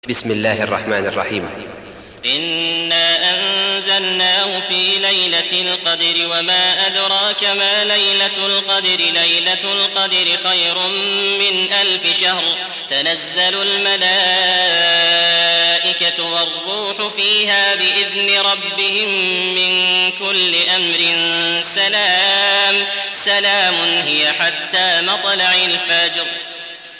بسم الله الرحمن الرحيم. إنا أنزلناه في ليلة القدر وما أدراك ما ليلة القدر ليلة القدر خير من 1000 شهر تنزل الملائكة والروح فيها بإذن ربهم من كل أمر سلام هي حتى مطلع الفجر.